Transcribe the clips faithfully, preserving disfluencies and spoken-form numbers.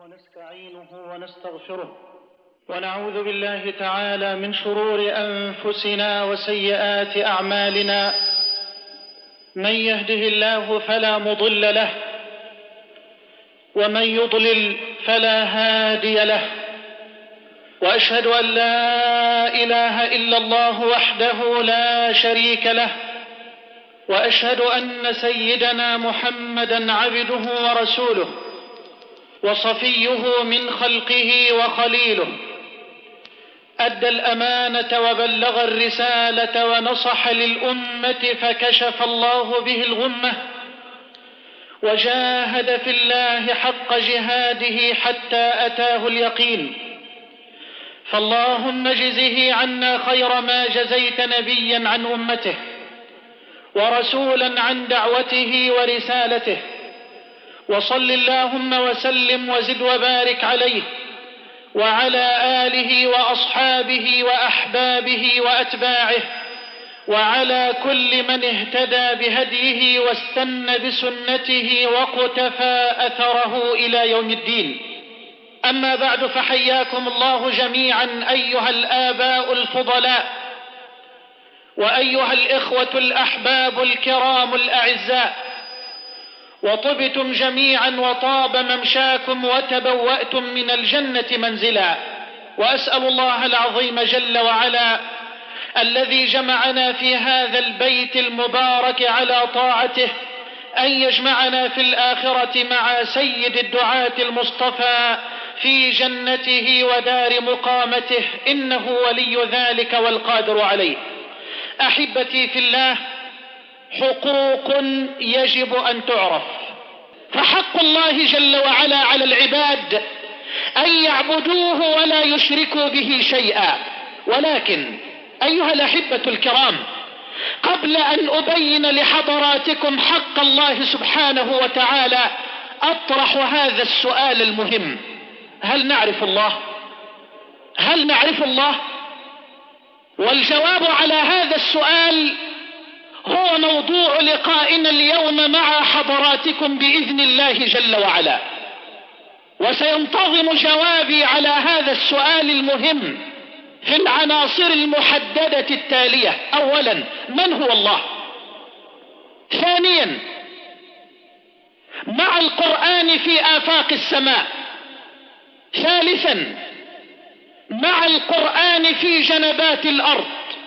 ونستعينه ونستغفره ونعوذ بالله تعالى من شرور أنفسنا وسيئات أعمالنا. من يهده الله فلا مضل له ومن يضلل فلا هادي له، وأشهد أن لا إله إلا الله وحده لا شريك له، وأشهد أن سيدنا محمدًا عبده ورسوله وصفيه من خلقه وخليله، أدى الأمانة وبلغ الرسالة ونصح للأمة فكشف الله به الغمة، وجاهد في الله حق جهاده حتى أتاه اليقين. فاللهم اجزه عنا خير ما جزيت نبيا عن أمته ورسولا عن دعوته ورسالته، وصل اللهم وسلم وزد وبارك عليه وعلى آله وأصحابه وأحبابه وأتباعه وعلى كل من اهتدى بهديه واستنى بسنته وقتفى أثره إلى يوم الدين. أما بعد، فحياكم الله جميعا أيها الآباء الفضلاء وأيها الإخوة الأحباب الكرام الأعزاء، وطبتم جميعا وطاب ممشاكم وتبوأتم من الجنة منزلا. وأسأل الله العظيم جل وعلا الذي جمعنا في هذا البيت المبارك على طاعته أن يجمعنا في الآخرة مع سيد الدعاة المصطفى في جنته ودار مقامته، إنه ولي ذلك والقادر عليه. أحبتي في الله، حقوق يجب أن تعرف. فحق الله جل وعلا على العباد أن يعبدوه ولا يشركوا به شيئا. ولكن أيها الأحبة الكرام، قبل أن أبين لحضراتكم حق الله سبحانه وتعالى أطرح هذا السؤال المهم: هل نعرف الله؟ هل نعرف الله؟ والجواب على هذا السؤال هو موضوع لقائنا اليوم مع حضراتكم بإذن الله جل وعلا. وسينتظم جوابي على هذا السؤال المهم في العناصر المحددة التالية: أولا، من هو الله؟ ثانيا، مع القرآن في آفاق السماء. ثالثا، مع القرآن في جنبات الأرض.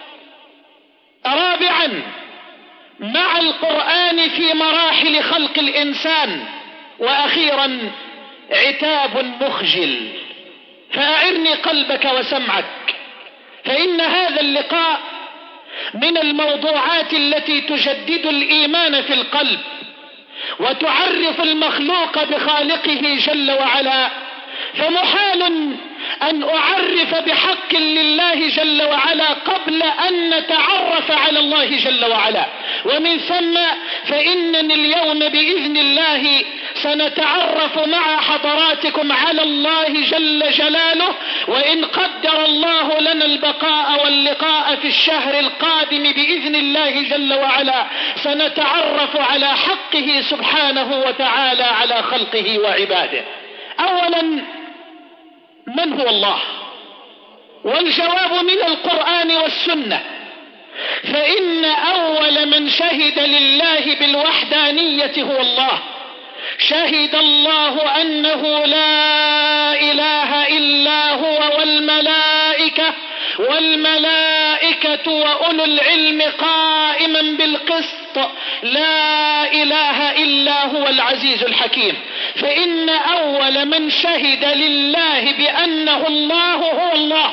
رابعا، مع القرآن في مراحل خلق الإنسان. وأخيرا، عتاب مخجل. فأعرني قلبك وسمعك، فإن هذا اللقاء من الموضوعات التي تجدد الإيمان في القلب وتعرف المخلوق بخالقه جل وعلا. فمحال أن أعرف بحق لله جل وعلا قبل أن نتعرف على الله جل وعلا، ومن ثم فإنني اليوم بإذن الله سنتعرف مع حضراتكم على الله جل جلاله، وإن قدر الله لنا البقاء واللقاء في الشهر القادم بإذن الله جل وعلا سنتعرف على حقه سبحانه وتعالى على خلقه وعباده. أولا، من هو الله؟ والجواب من القرآن والسنة. فإن أول من شهد لله بالوحدانية هو الله. شهد الله أنه لا إله إلا هو والملائكة والملائكة وأولو العلم قائما بالقسط، لا إله إلا هو العزيز الحكيم. فإن أول من شهد لله بأنه الله هو الله.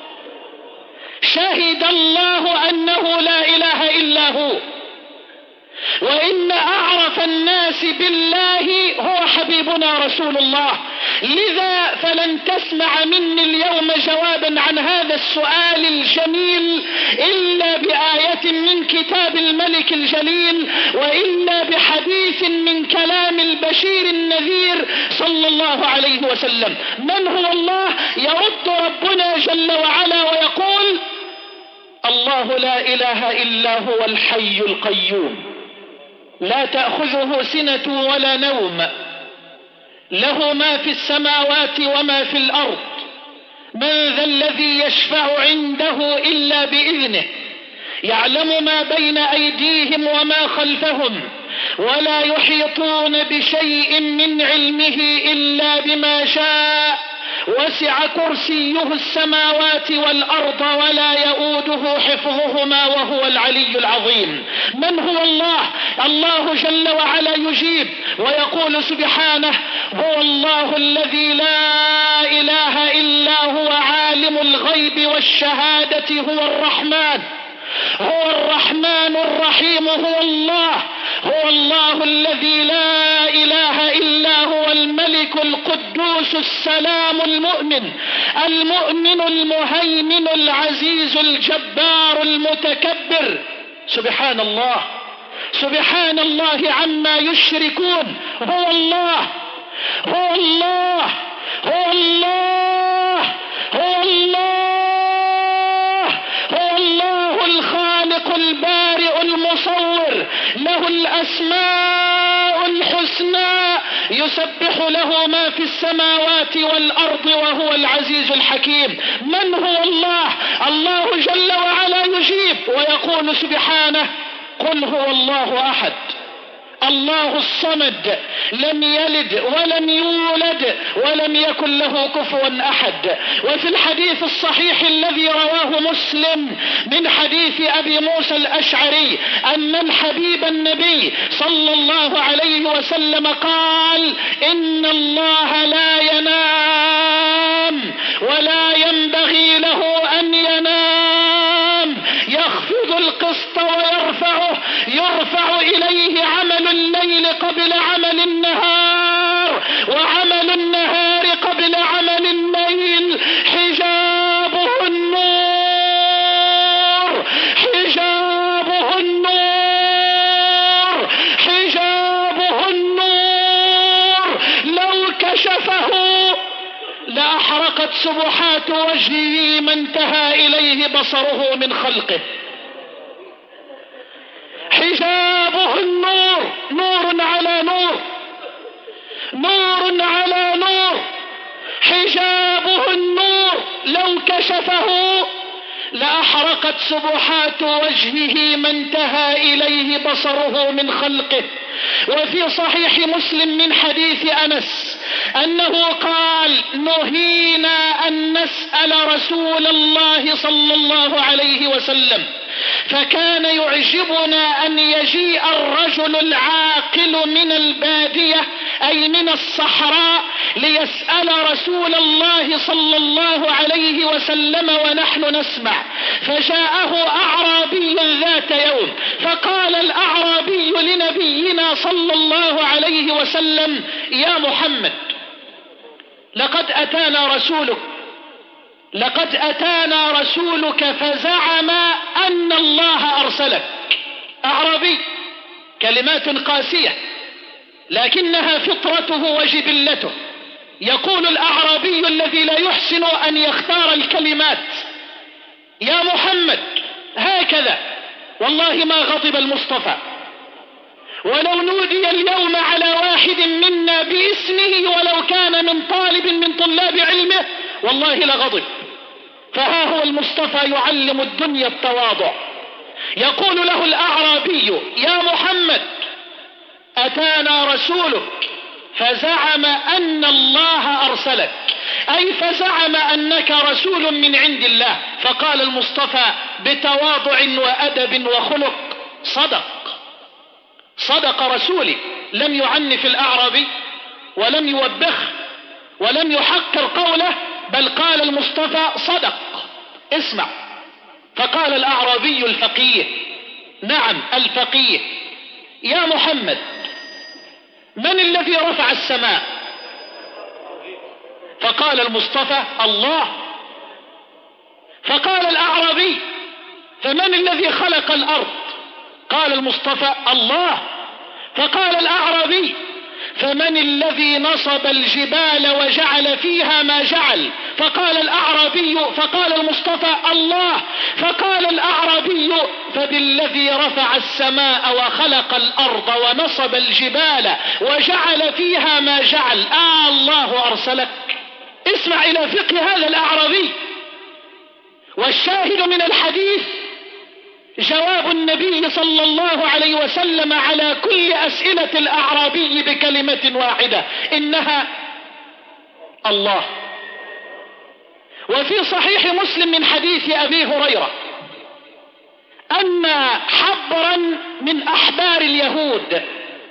شهد الله أنه لا إله إلا هو. وإن أعرف الناس بالله هو حبيبنا رسول الله. لذا فلن تسمع مني اليوم جوابا عن هذا السؤال الجميل إلا بآية من كتاب الملك الجليل، وإلا بحديث من كلام البشير النذير صلى الله عليه وسلم. من هو الله؟ يرد ربنا جل وعلا ويقول: الله لا إله إلا هو الحي القيوم لا تأخذه سنة ولا نوم له ما في السماوات وما في الأرض. من ذا الذي يشفع عنده إلا بإذنه، يعلم ما بين أيديهم وما خلفهم، ولا يحيطون بشيء من علمه إلا بما شاء، وسع كرسيه السماوات والأرض ولا يؤوده حفظهما وهو العلي العظيم. من هو الله؟ الله جل وعلا يجيب ويقول سبحانه: هو الله الذي لا إله إلا هو عالم الغيب والشهادة، هو الرحمن هو الرحمن الرحيم، هو الله هو الله الذي لا إله إلا هو الملك القدوس السلام المؤمن المؤمن المهيمن العزيز الجبار المتكبر. سبحان الله سبحان الله عما يشركون. هو الله هو الله هو الله هو الله هو الله الخالق البارئ المصور، له الأسماء الحسنى، يسبح له ما في السماوات والأرض وهو العزيز الحكيم. من هو الله؟ الله جل وعلا يجيب ويقول سبحانه: قل هو الله أحد الله الصمد، لم يلد ولم يولد ولم يكن له كفوا أحد. وفي الحديث الصحيح الذي رواه مسلم من حديث أبي موسى الأشعري أن الحبيب النبي صلى الله عليه وسلم قال: إن الله لا ينام ولا ينبغي له أن ينام، يخفض القسط ويرفعه، يرفع إليه عمل الليل قبل عمل النهار، وعمل النهار قبل عمل الليل. حجابه النور حجابه النور حجابه النور، لو كشفه لأحرقت سبحات وجهه ما انتهى إليه بصره من خلقه. حجابه النور، نور على نور نور على نور. حجابه النور، لو كشفه لأحرقت سبحات وجهه ما انتهى إليه بصره من خلقه. وفي صحيح مسلم من حديث أنس أنه قال: نهينا أن نسأل رسول الله صلى الله عليه وسلم، فكان يعجبنا أن يجيء الرجل العاقل من البادية أي من الصحراء ليسأل رسول الله صلى الله عليه وسلم ونحن نسمع. فجاءه أعرابي ذات يوم فقال الأعرابي لنبينا صلى الله عليه وسلم: يا محمد، لقد أتانا رسولك لقد أتانا رسولك فزعم أن الله أرسلك. أعرابي، كلمات قاسية لكنها فطرته وجبلته. يقول الأعرابي الذي لا يحسن أن يختار الكلمات: يا محمد، هكذا والله ما غضب المصطفى، ولو نودي اليوم على واحد منا باسمه ولو كان من طالب من طلاب علمه والله لغضب. فها هو المصطفى يعلم الدنيا التواضع. يقول له الأعرابي: يا محمد، أتانا رسولك فزعم أن الله أرسلك، أي فزعم أنك رسول من عند الله. فقال المصطفى بتواضع وأدب وخلق: صدق صدق رسولي. لم يعنف الأعرابي ولم يوبخ ولم يحقر قوله، بل قال المصطفى: صدق، اسمع. فقال الأعرابي الفقيه: نعم الفقيه، يا محمد، من الذي رفع السماء؟ فقال المصطفى: الله. فقال الأعرابي: فمن الذي خلق الأرض؟ قال المصطفى: الله. فقال الأعرابي: فمن الذي نصب الجبال وجعل فيها ما جعل؟ فقال الأعرابي فقال المصطفى: الله. فقال الأعرابي: فبالذي رفع السماء وخلق الأرض ونصب الجبال وجعل فيها ما جعل، آه الله أرسلك. اسمع إلى فقه هذا الأعرابي. والشاهد من الحديث جواب النبي صلى الله عليه وسلم على كل أسئلة الأعرابي بكلمة واحدة، إنها الله. وفي صحيح مسلم من حديث أبي هريرة أن حبرا من أحبار اليهود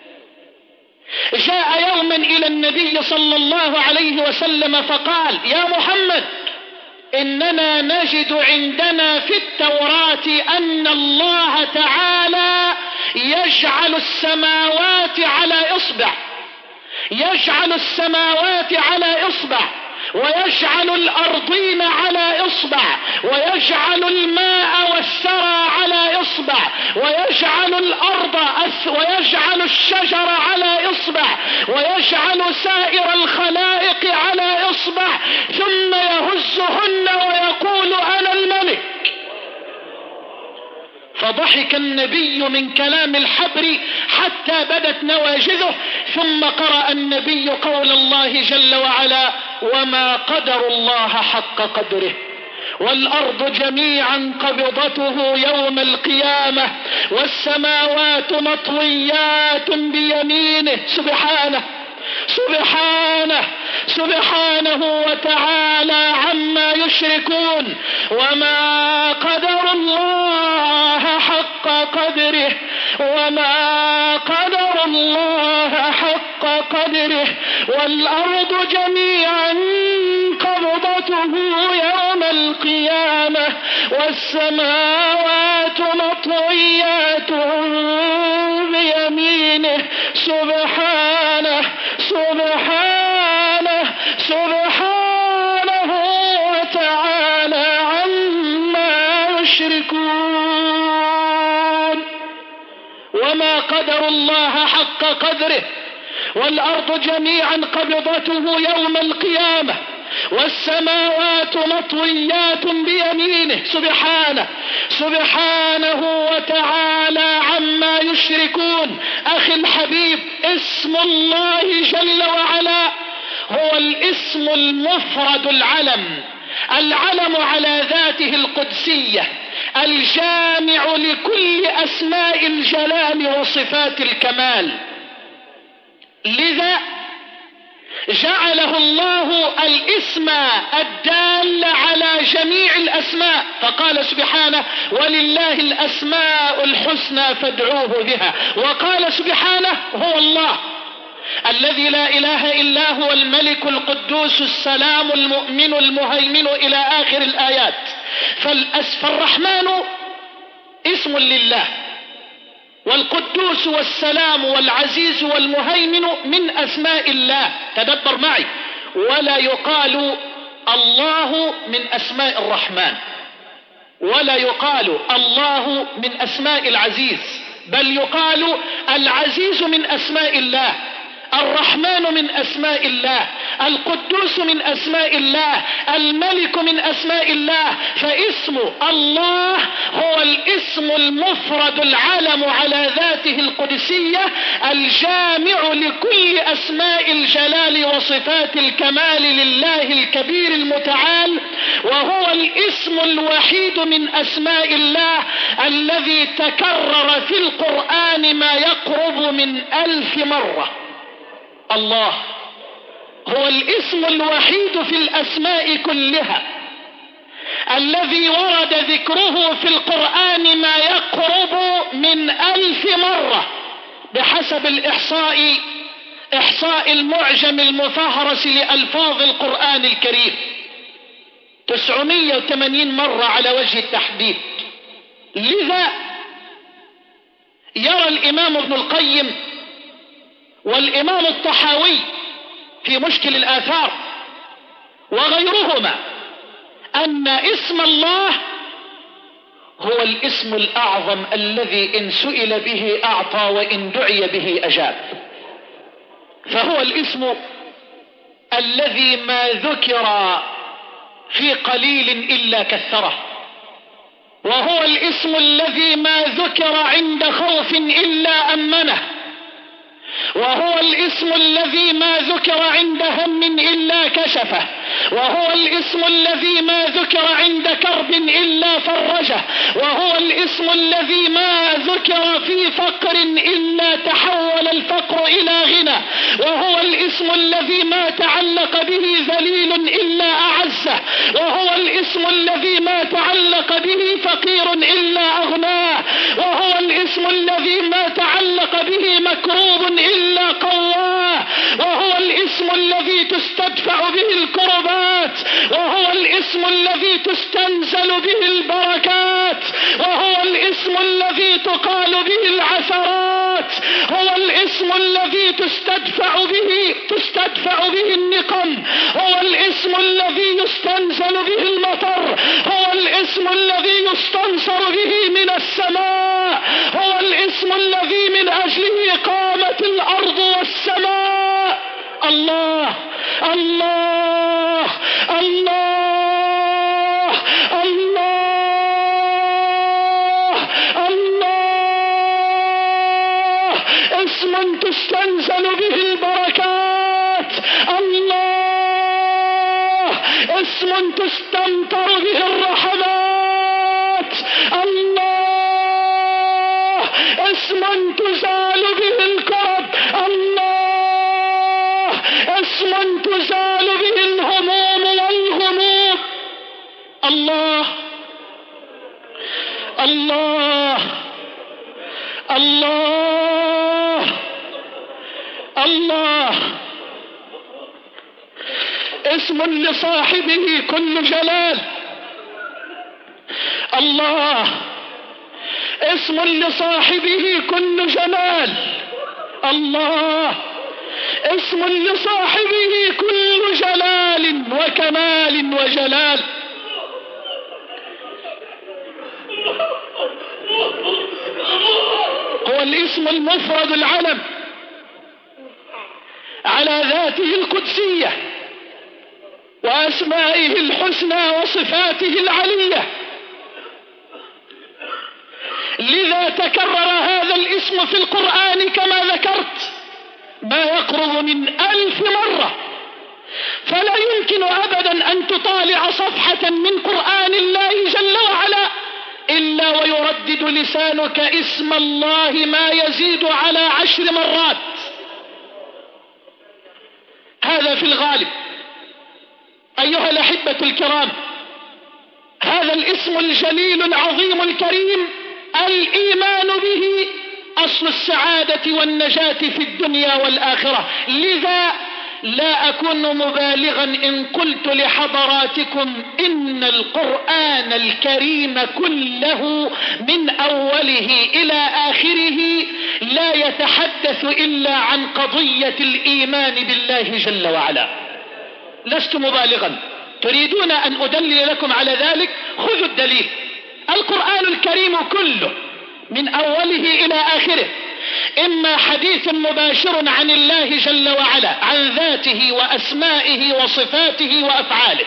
جاء يوما إلى النبي صلى الله عليه وسلم فقال: يا محمد، إننا نجد عندنا في التوراة أن الله تعالى يجعل السماوات على إصبع، يجعل السماوات على إصبع، ويجعل الأرضين على إصبع، ويجعل الماء والثرى على إصبع، ويجعل الأرض ويجعل الشجر على إصبع، ويجعل سائر الخلائق على إصبع، ثم يهزهن ويقول: أنا الملك. فضحك النبي من كلام الحبر حتى بدت نواجذه، ثم قرأ النبي قول الله جل وعلا: وما قدر الله حق قدره والأرض جميعا قبضته يوم القيامة والسماوات مطويات بيمينه. سبحانه سبحانه سبحانه وتعالى عما يشركون. وما قدر الله حق قدره وما قدر الله حق قدره والأرض جميعا قبضته يوم القيامة والسماوات مطويات بيمينه. سبحانه سبحانه سبحانه وتعالى عما يشركون. وما قدر الله حق قدره والأرض جميعا قبضته يوم القيامة والسماوات مطويات بيمينه. سبحانه سبحانه وتعالى عما يشركون. أخي الحبيب، اسم الله جل وعلا هو الاسم المفرد العلم، العلم على ذاته القدسية، الجامع لكل أسماء الجلال وصفات الكمال. لذا جعله الله الاسم الدال على جميع الأسماء، فقال سبحانه: ولله الأسماء الحسنى فادعوه بها. وقال سبحانه: هو الله الذي لا إله إلا هو الملك القدوس السلام المؤمن المهيمن إلى آخر الآيات. فالرحمن اسم لله، والقدوس والسلام والعزيز والمهيمن من أسماء الله. تدبر معي، ولا يقال الله من أسماء الرحمن، ولا يقال الله من أسماء العزيز، بل يقال العزيز من أسماء الله، الرحمن من أسماء الله، القدوس من أسماء الله، الملك من أسماء الله. فاسم الله هو الاسم المفرد العلم على ذاته القدسية، الجامع لكل أسماء الجلال وصفات الكمال لله الكبير المتعال، وهو الاسم الوحيد من أسماء الله الذي تكرر في القرآن ما يقرب من ألف مرة. الله هو الاسم الوحيد في الأسماء كلها الذي ورد ذكره في القرآن ما يقرب من ألف مرة بحسب الإحصاء، إحصاء المعجم المفهرس لألفاظ القرآن الكريم، تسعمائة وثمانين مرة على وجه التحديد. لذا يرى الإمام ابن القيم والإمام الطحاوي في مشكل الآثار وغيرهما أن اسم الله هو الاسم الأعظم الذي إن سئل به أعطى وإن دعي به أجاب. فهو الاسم الذي ما ذكر في قليل إلا كثره، وهو الاسم الذي ما ذكر عند خوف إلا أمنه، وهو الاسم الذي ما ذكر عند هم إلا كشفه، وهو الاسم الذي ما ذكر عند كرب إلا فرجه، وهو الاسم الذي ما ذكر في فقر إلا تحول الفقر إلى غنى، وهو الاسم الذي ما تعلق به ذليل إلا أعزه، وهو الاسم الذي ما تعلق به فقير إلا أغناه، وهو الاسم الذي ما تعلق به مكروب إلا قواه، وهو الاسم الذي تستدفع به الكربات، وهو الاسم الذي تستنزل به البركات، وهو الاسم الذي تقال به العثرات، هو الاسم الذي تستدفع به تستدفع به النقم، هو الاسم الذي يستنزل به المطر، هو الاسم الذي يستنصر به من السماء، هو الاسم الذي من أجله قامت الأرض والسماء. الله الله الله الله الله، اسم تستنزل به البركات، الله اسم تستمطر به الرحمات، الله اسم تزال به الكرب، الله اسم تزال به الهموم والغموم. الله الله الله الله، اسم لصاحبه كل جلال، الله اسم لصاحبه كل جلال، الله اسم لصاحبه كل جلال وكمال وجلال. هو الاسم المفرد العلم على ذاته القدسية وأسمائه الحسنى وصفاته العلية، لذا تكرر هذا الاسم في القرآن كما ذكرت ما يقرب من ألف مرة، فلا يمكن أبدا أن تطالع صفحة من قرآن الله جل وعلا إلا ويردد لسانك اسم الله ما يزيد على عشر مرات، هذا في الغالب. أيها الأحبة الكرام، هذا الاسم الجليل العظيم الكريم الإيمان به أصل السعادة والنجاة في الدنيا والآخرة، لذا لا أكون مبالغا إن قلت لحضراتكم إن القرآن الكريم كله من أوله إلى آخره لا يتحدث إلا عن قضية الإيمان بالله جل وعلا. لست مبالغا، تريدون أن أدلل لكم على ذلك؟ خذوا الدليل. القرآن الكريم كله من أوله إلى آخره إما حديث مباشر عن الله جل وعلا عن ذاته وأسمائه وصفاته وأفعاله،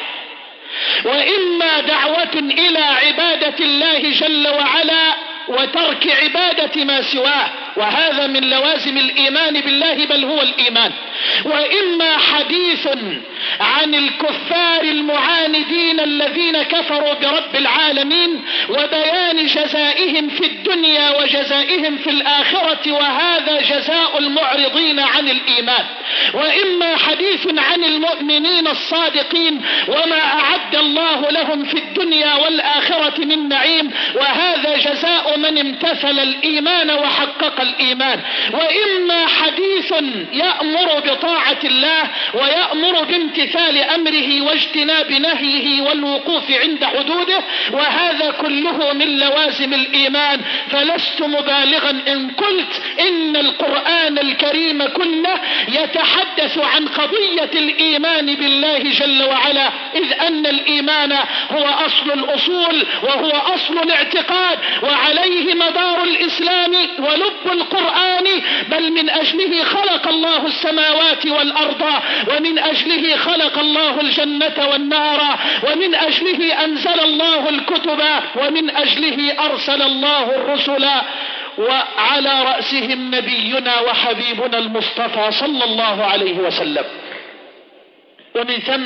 وإما دعوة إلى عبادة الله جل وعلا وترك عبادة ما سواه، وهذا من لوازم الإيمان بالله بل هو الإيمان، وإما حديث عن الكفار المعاندين الذين كفروا برب العالمين وبيان جزائهم في الدنيا وجزائهم في الآخرة، وهذا جزاء المعرضين عن الإيمان، وإما حديث عن المؤمنين الصادقين وما أعد الله لهم في الدنيا والآخرة من نعيم، وهذا جزاء من امتثل الإيمان وحقق الإيمان، وإما حديث يأمر بطاعة الله ويأمر بامتثال أمره واجتناب نهيه والوقوف عند حدوده، وهذا كله من لوازم الإيمان. فلست مبالغا إن قلت إن القرآن الكريم كله يتحدث عن قضية الإيمان بالله جل وعلا، إذ أن الإيمان هو أصل الأصول وهو أصل الاعتقاد، وعليه مدار الإسلام ولب القرآن، بل من أجله خلق الله السماوات والأرض، ومن أجله خلق خلق الله الجنة والنار، ومن أجله أنزل الله الكتب، ومن أجله أرسل الله الرسل، وعلى رأسهم نبينا وحبيبنا المصطفى صلى الله عليه وسلم. ومن ثم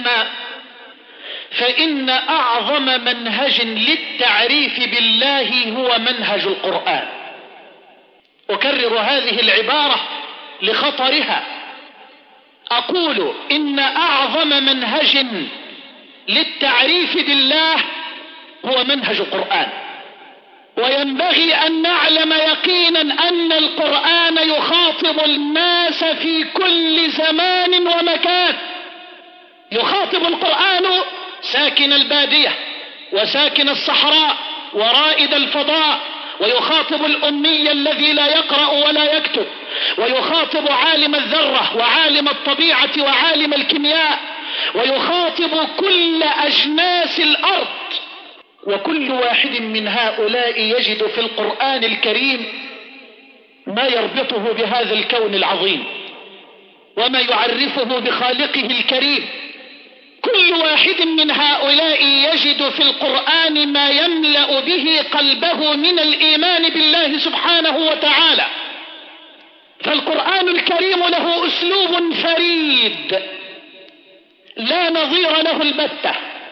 فإن أعظم منهج للتعريف بالله هو منهج القرآن. أكرر هذه العبارة لخطرها، أقول إن أعظم منهج للتعريف بالله هو منهج القرآن. وينبغي أن نعلم يقينا أن القرآن يخاطب الناس في كل زمان ومكان. يخاطب القرآن ساكن البادية وساكن الصحراء ورائد الفضاء، ويخاطب الأمي الذي لا يقرأ ولا يكتب، ويخاطب عالم الذرة وعالم الطبيعة وعالم الكيمياء، ويخاطب كل أجناس الأرض. وكل واحد من هؤلاء يجد في القرآن الكريم ما يربطه بهذا الكون العظيم وما يعرفه بخالقه الكريم. كل واحد من هؤلاء يجد في القرآن ما يملأ به قلبه من الإيمان بالله سبحانه وتعالى. فالقرآن الكريم له أسلوب فريد لا نظير له البتة،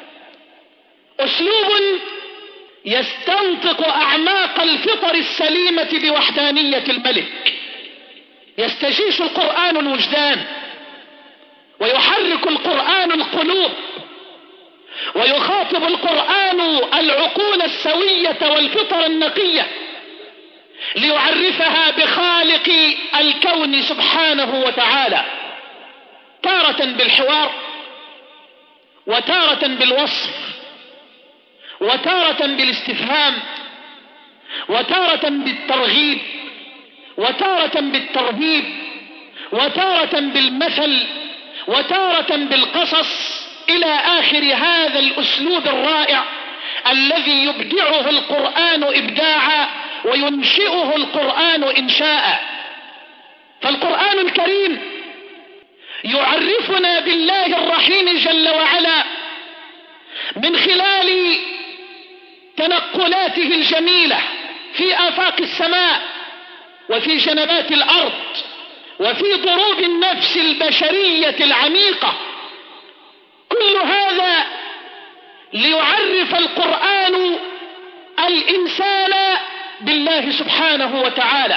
أسلوب يستنطق أعماق الفطر السليمة بوحدانية الملك. يستجيش القرآن الوجدان، ويحرك القرآن القلوب، ويخاطب القرآن العقول السوية والفطر النقية ليعرفها بخالق الكون سبحانه وتعالى، تارة بالحوار، وتارة بالوصف، وتارة بالاستفهام، وتارة بالترغيب، وتارة بالترهيب، وتارة بالمثل، وتارة بالقصص، إلى آخر هذا الأسلوب الرائع الذي يبدعه القرآن إبداعا وينشئه القرآن إنشاء. فالقرآن الكريم يعرفنا بالله الرحيم جل وعلا من خلال تنقلاته الجميلة في آفاق السماء وفي جنبات الأرض وفي ضروب النفس البشرية العميقة. كل هذا ليعرف القرآن الإنسان بالله سبحانه وتعالى.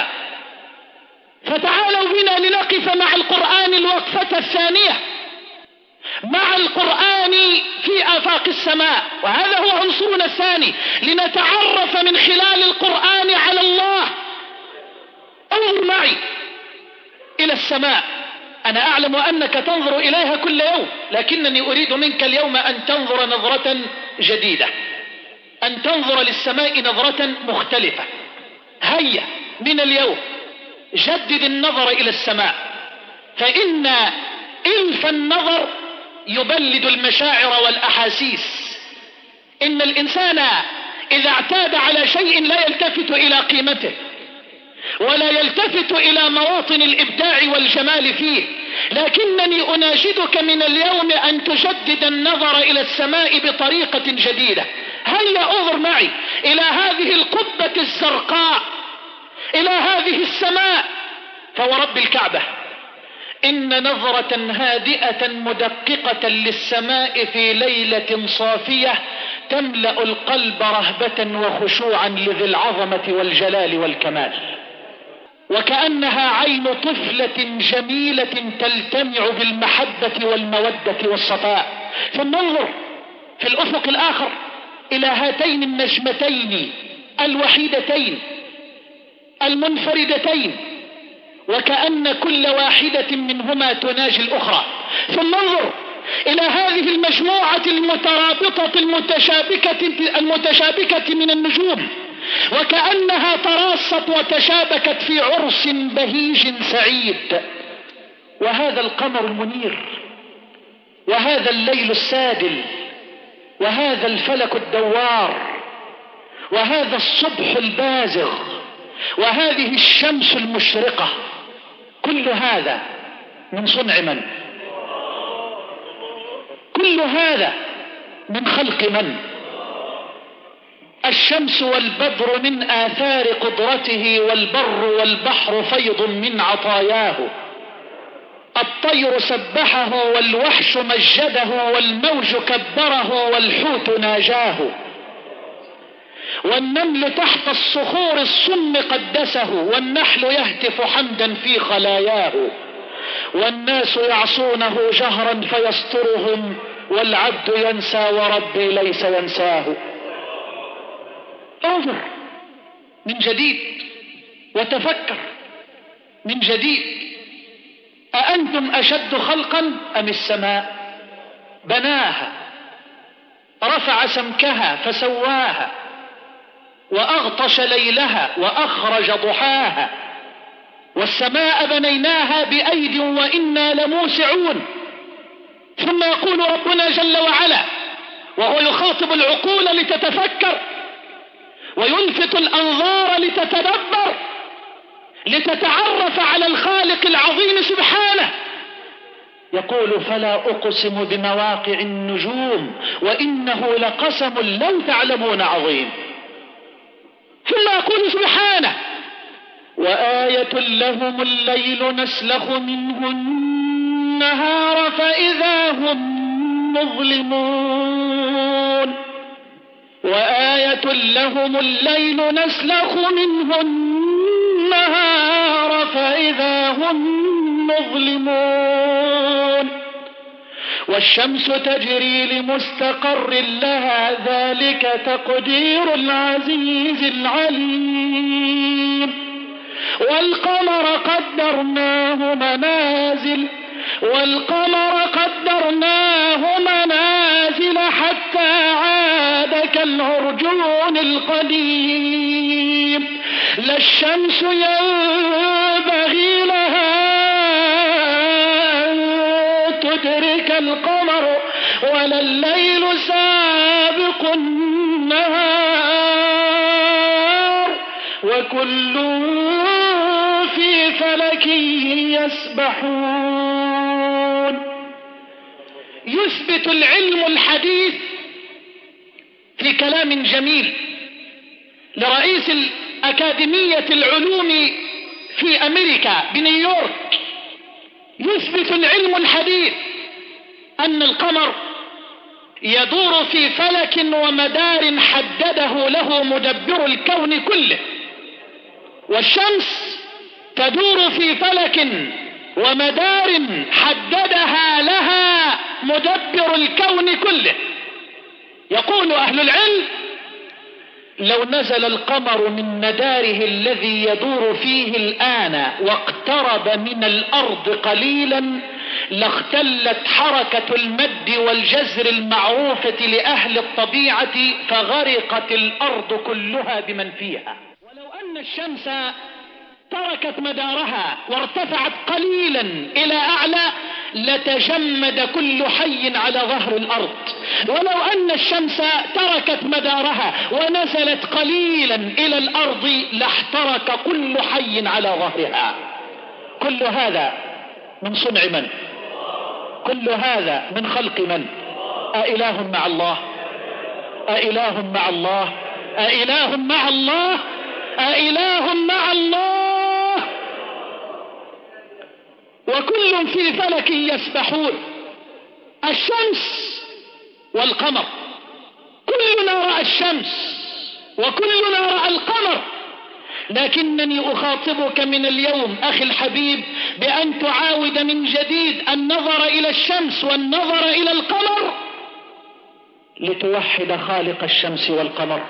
فتعالوا بنا لنقف مع القرآن الوقفة الثانية، مع القرآن في آفاق السماء، وهذا هو عنصرنا الثاني، لنتعرف من خلال القرآن على الله. انظر معي إلى السماء. أنا أعلم أنك تنظر إليها كل يوم، لكنني أريد منك اليوم أن تنظر نظرة جديدة، أن تنظر للسماء نظرة مختلفة. هيا من اليوم جدد النظر إلى السماء، فإن إلف النظر يبلد المشاعر والأحاسيس. إن الإنسان إذا اعتاد على شيء لا يلتفت إلى قيمته ولا يلتفت إلى مواطن الإبداع والجمال فيه. لكنني أناشدك من اليوم أن تجدد النظر إلى السماء بطريقة جديدة. هيا انظر معي إلى هذه القبة الزرقاء، إلى هذه السماء، فورب الكعبة إن نظرة هادئة مدققة للسماء في ليلة صافية تملأ القلب رهبة وخشوعا لذي العظمة والجلال والكمال، وكأنها عين طفلة جميلة تلتمع بالمحبة والمودة والصفاء. ثم انظر في الأفق الآخر إلى هاتين النجمتين الوحيدتين المنفردتين، وكأن كل واحدة منهما تناجي الأخرى. ثم انظر إلى هذه المجموعة المترابطة المتشابكة, المتشابكة من النجوم، وكأنها تراصت وتشابكت في عرس بهيج سعيد. وهذا القمر المنير، وهذا الليل السادل، وهذا الفلك الدوار، وهذا الصبح البازغ، وهذه الشمس المشرقة، كل هذا من صنع من؟ كل هذا من خلق من؟ الشمس والبدر من آثار قدرته، والبر والبحر فيض من عطاياه، الطير سبحه والوحش مجده، والموج كبره والحوت ناجاه، والنمل تحت الصخور الصم قدسه، والنحل يهتف حمدا في خلاياه، والناس يعصونه جهرا فيسترهم، والعبد ينسى وربي ليس ينساه. انظر من جديد وتفكر من جديد. أأنتم أشد خلقا أم السماء؟ بناها، رفع سمكها فسواها، وأغطش ليلها وأخرج ضحاها، والسماء بنيناها بأيد وإنا لموسعون. ثم يقول ربنا جل وعلا وهو يخاطب العقول لتتفكر ويلفت الأنظار لتتدبر لتتعرف على الخالق العظيم سبحانه، يقول: فلا أقسم بمواقع النجوم وإنه لقسم لو تعلمون عظيم. ثم يقول سبحانه: وآية لهم الليل نسلخ منه النهار فإذا هم مظلمون. وآية لهم الليل نسلخ منه النهار فإذا هم مظلمون. والشمس تجري لمستقر لها ذلك تقدير العزيز العليم. والقمر قدرناه منازل والقمر قدرناه منازل حتى عاد كالعرجون القديم. لا الشمس ينبغي لها أن تدرك القمر ولا الليل سابق النهار وكل في فلك يسبحون. يثبت العلم الحديث في كلام جميل لرئيس أكاديمية العلوم في أمريكا بنيويورك، يثبت العلم الحديث أن القمر يدور في فلك ومدار حدده له مدبر الكون كله، والشمس تدور في فلك ومدار حددها لها مدبر الكون كله. يقول أهل العلم: لو نزل القمر من مداره الذي يدور فيه الآن واقترب من الأرض قليلا لاختلت حركة المد والجزر المعروفة لأهل الطبيعة فغرقت الأرض كلها بمن فيها. ولو أن الشمس تركت مدارها وارتفعت قليلا إلى أعلى لتجمد كل حي على ظهر الأرض. ولو أن الشمس تركت مدارها ونزلت قليلا إلى الأرض لاحترق كل حي على ظهرها. كل هذا من صنع من؟ كل هذا من خلق من؟ أإله مع الله؟ أإله مع الله؟ أإله مع الله؟ أإله مع الله؟ وكل في فلك يسبحون. الشمس والقمر، كلنا رأى الشمس وكلنا رأى القمر، لكنني أخاطبك من اليوم أخي الحبيب بأن تعاود من جديد النظر إلى الشمس والنظر إلى القمر لتوحد خالق الشمس والقمر.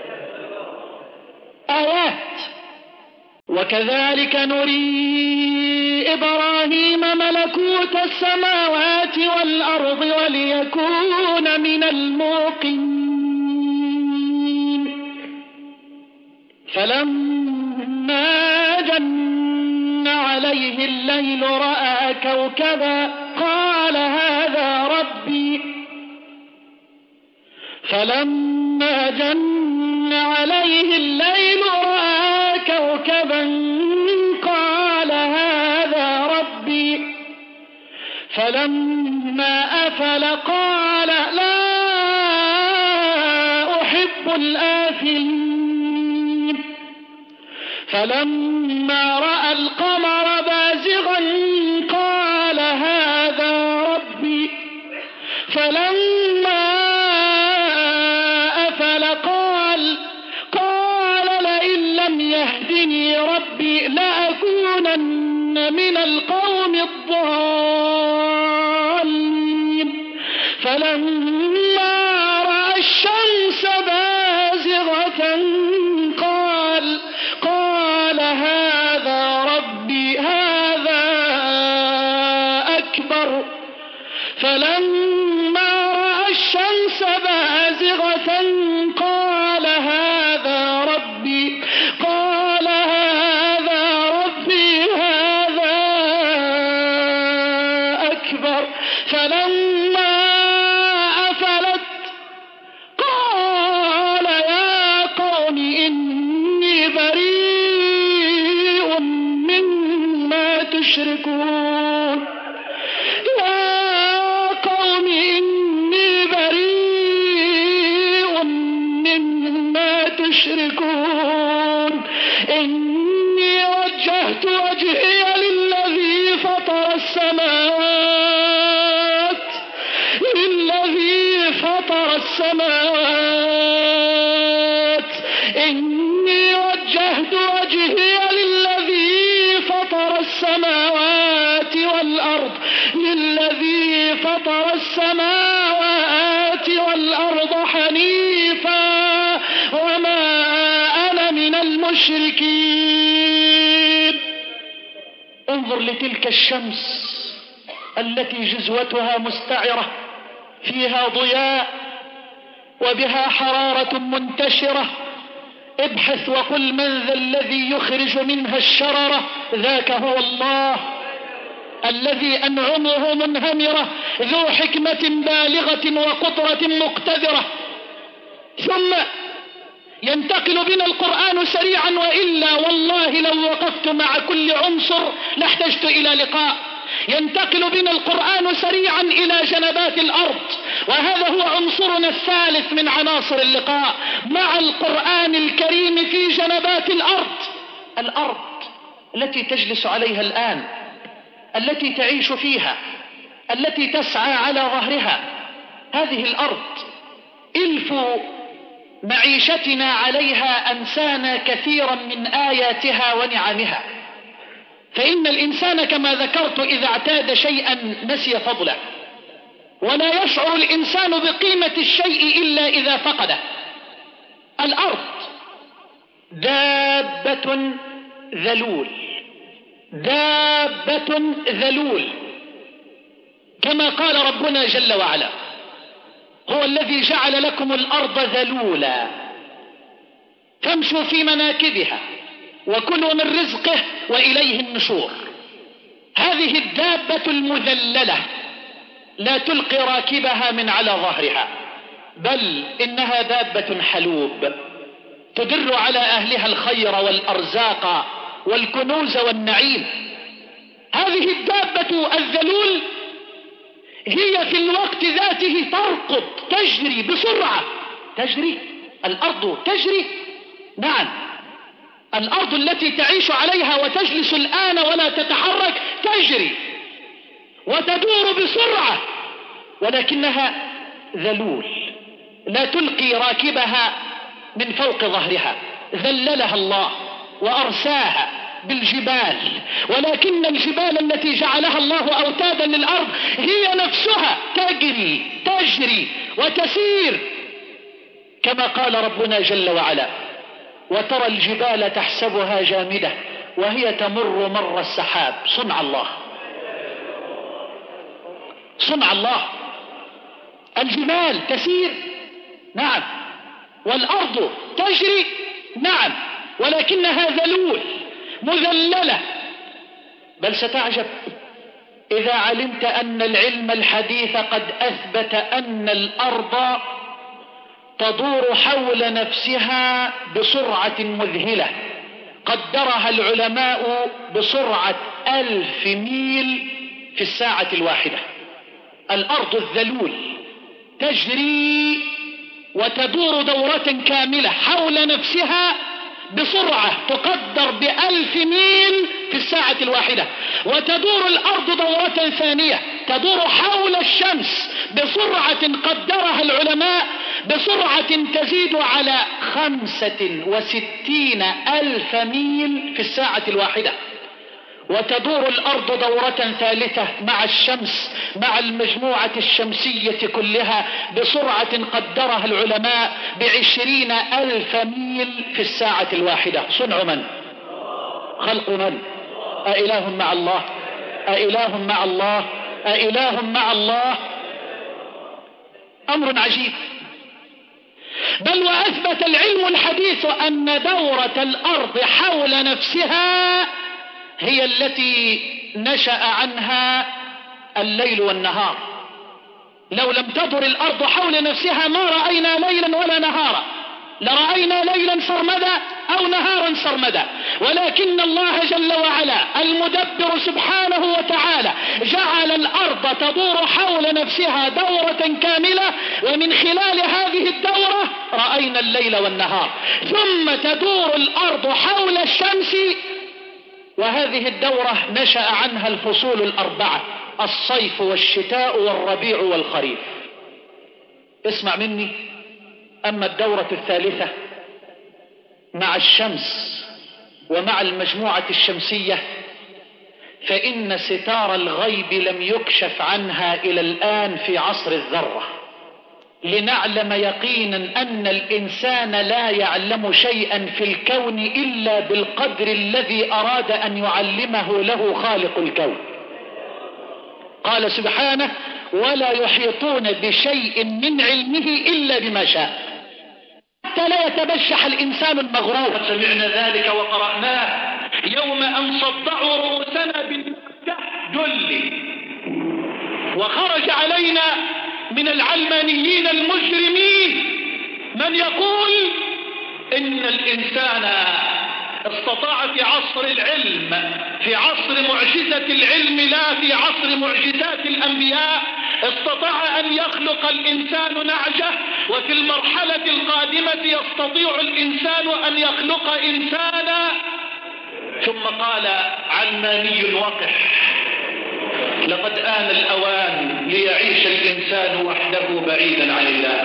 آيات: وكذلك نري إبراهيم ملكوت السماوات والأرض وليكون من الموقنين. فلما جن عليه الليل رأى كوكبا قال هذا ربي. فلما جن عليه الليل رأى كوكبا قال هذا ربي. فلما فلما أفل قال لا أحب الآفلين. فلما رأى القمر بازغا قال هذا ربي. فلما أفل قال قال لئن لم يهدني ربي لأكونن من القوم الضالين. فلما رأى الشمس بازغة قال قال هذا ربي هذا أكبر. فلما رأى الشمس بازغة قال هذا ربي قال هذا ربي هذا أكبر. فلما أفلت قال يا قوم إني بريء مما تشركون. يا قوم إني بريء مما تشركون. إني وجهت وجهي للذي فطر السماوات للذي فطر السماوات إني وجهت وجهي للذي فطر السماوات والأرض للذي فطر السماوات والأرض حنيفا وما أنا من المشركين. انظر لتلك الشمس التي جزوتها مستعرة فيها ضياء وبها حرارة منتشرة. ابحث وقل من ذا الذي يخرج منها الشررة. ذاك هو الله الذي أنعمه منهمرة ذو حكمة بالغة وقدرة مقتدرة. ثم ينتقل بنا القرآن سريعا، وإلا والله لو وقفت مع كل عنصر لاحتجت إلى لقاء. ينتقل بنا القرآن سريعا إلى جنبات الأرض، وهذا هو عنصرنا الثالث من عناصر اللقاء مع القرآن الكريم في جنبات الأرض. الأرض التي تجلس عليها الآن، التي تعيش فيها، التي تسعى على ظهرها. هذه الأرض إلف معيشتنا عليها أنسانا كثيرا من آياتها ونعمها. فإن الإنسان كما ذكرت إذا اعتاد شيئا نسي فضله، ولا يشعر الإنسان بقيمة الشيء إلا إذا فقده. الأرض دابة ذلول، دابة ذلول، كما قال ربنا جل وعلا: هو الذي جعل لكم الأرض ذلولا فامشوا في مناكبها وكلوا من رزقه وإليه النشور. هذه الدابة المذللة لا تلقي راكبها من على ظهرها، بل إنها دابة حلوب تدر على أهلها الخير والأرزاق والكنوز والنعيم. هذه الدابة الذلول هي في الوقت ذاته تركض، تجري بسرعة. تجري الأرض، تجري، نعم، الأرض التي تعيش عليها وتجلس الآن ولا تتحرك تجري وتدور بسرعة، ولكنها ذلول لا تلقي راكبها من فوق ظهرها. ذللها الله وأرساها بالجبال، ولكن الجبال التي جعلها الله أوتادا للأرض هي نفسها تجري تجري وتسير، كما قال ربنا جل وعلا: وترى الجبال تحسبها جامدة وهي تمر مر السحاب. صنع الله، صنع الله. الجبال تسير، نعم، والأرض تجري، نعم، ولكنها ذلول مذللة. بل ستعجب إذا علمت أن العلم الحديث قد أثبت أن الأرض تدور حول نفسها بسرعة مذهلة، قدرها العلماء بسرعة ألف ميل في الساعة الواحدة. الأرض الذلول تجري وتدور دورة كاملة حول نفسها بسرعة تقدر بألف ميل في الساعة الواحدة، وتدور الأرض دورة ثانية تدور حول الشمس بسرعة قدرها العلماء بسرعة تزيد على خمسة وستين ألف ميل في الساعة الواحدة. وتدور الأرض دورة ثالثة مع الشمس مع المجموعة الشمسية كلها بسرعة قدرها العلماء بعشرين ألف ميل في الساعة الواحدة. صنع من؟ خلق من؟ أإله مع الله؟ أإله مع الله؟ أإله مع الله؟ أمر عجيب. بل وأثبت العلم الحديث أن دورة الأرض حول نفسها هي التي نشأ عنها الليل والنهار. لو لم تدر الأرض حول نفسها ما رأينا ليلا ولا نهارا، لرأينا ليلا سرمدا أو نهارا سرمدا، ولكن الله جل وعلا المدبر سبحانه وتعالى جعل الأرض تدور حول نفسها دورة كاملة، ومن خلال هذه الدورة رأينا الليل والنهار. ثم تدور الأرض حول الشمس، وهذه الدورة نشأ عنها الفصول الأربعة: الصيف والشتاء والربيع والخريف. اسمع مني، أما الدورة الثالثة مع الشمس ومع المجموعة الشمسية فإن ستار الغيب لم يكشف عنها إلى الآن في عصر الذرة، لنعلم يقينا أن الإنسان لا يعلم شيئا في الكون إلا بالقدر الذي أراد أن يعلمه له خالق الكون. قال سبحانه: ولا يحيطون بشيء من علمه إلا بما شاء. حتى لا يتبجح الإنسان المغرور. سمعنا ذلك وقرأناه يوم أن صدعوا رؤوسنا بالمفتاح جلي، وخرج علينا من العلمانيين المجرمين من يقول إن الإنسان استطاع في عصر العلم، في عصر معجزة العلم لا في عصر معجزات الأنبياء، استطاع أن يخلق الإنسان نعجة، وفي المرحلة القادمة يستطيع الإنسان أن يخلق إنسانا. ثم قال علماني وقح: لقد آن الأوان ليعيش الإنسان وحده بعيدا عن الله.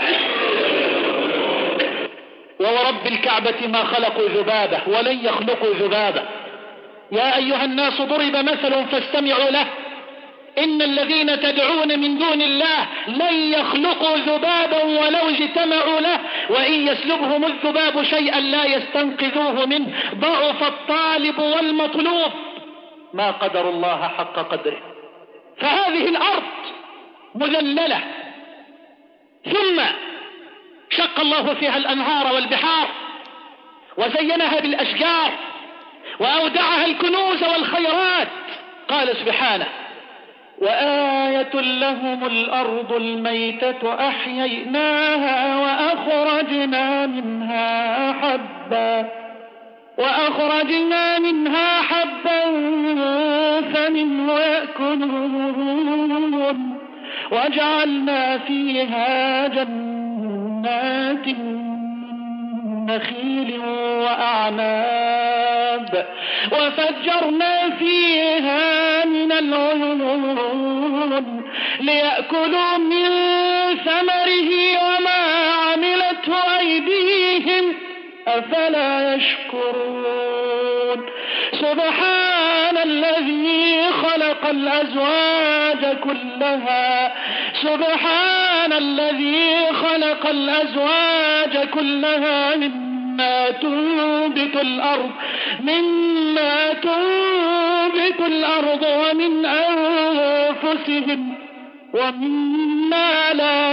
وورب الكعبة ما خلقوا ذبابة ولن يخلقوا ذبابة. يا أيها الناس ضرب مثل فاستمعوا له، إن الذين تدعون من دون الله لن يخلقوا ذبابا ولو اجتمعوا له، وإن يسلبهم الذباب شيئا لا يستنقذوه منه، ضعف الطالب والمطلوب. ما قدر الله حق قدره. فهذه الأرض مذللة، ثم شق الله فيها الأنهار والبحار وزينها بالأشجار وأودعها الكنوز والخيرات. قال سبحانه: وآية لهم الأرض الميتة أحييناها وأخرجنا منها حبا وأخرجنا منها حبا فمنه يأكلون وجعلنا فيها جنات نخيل وأعناب وفجرنا فيها من العيون ليأكلوا من ثمره وما عملته أيديهم أفلا يشكرون. سبحان الذي خلق الأزواج كلها سبحان الذي خلق الأزواج كلها مما تنبت الأرض مما تنبت الأرض ومن أنفسهم ومما لا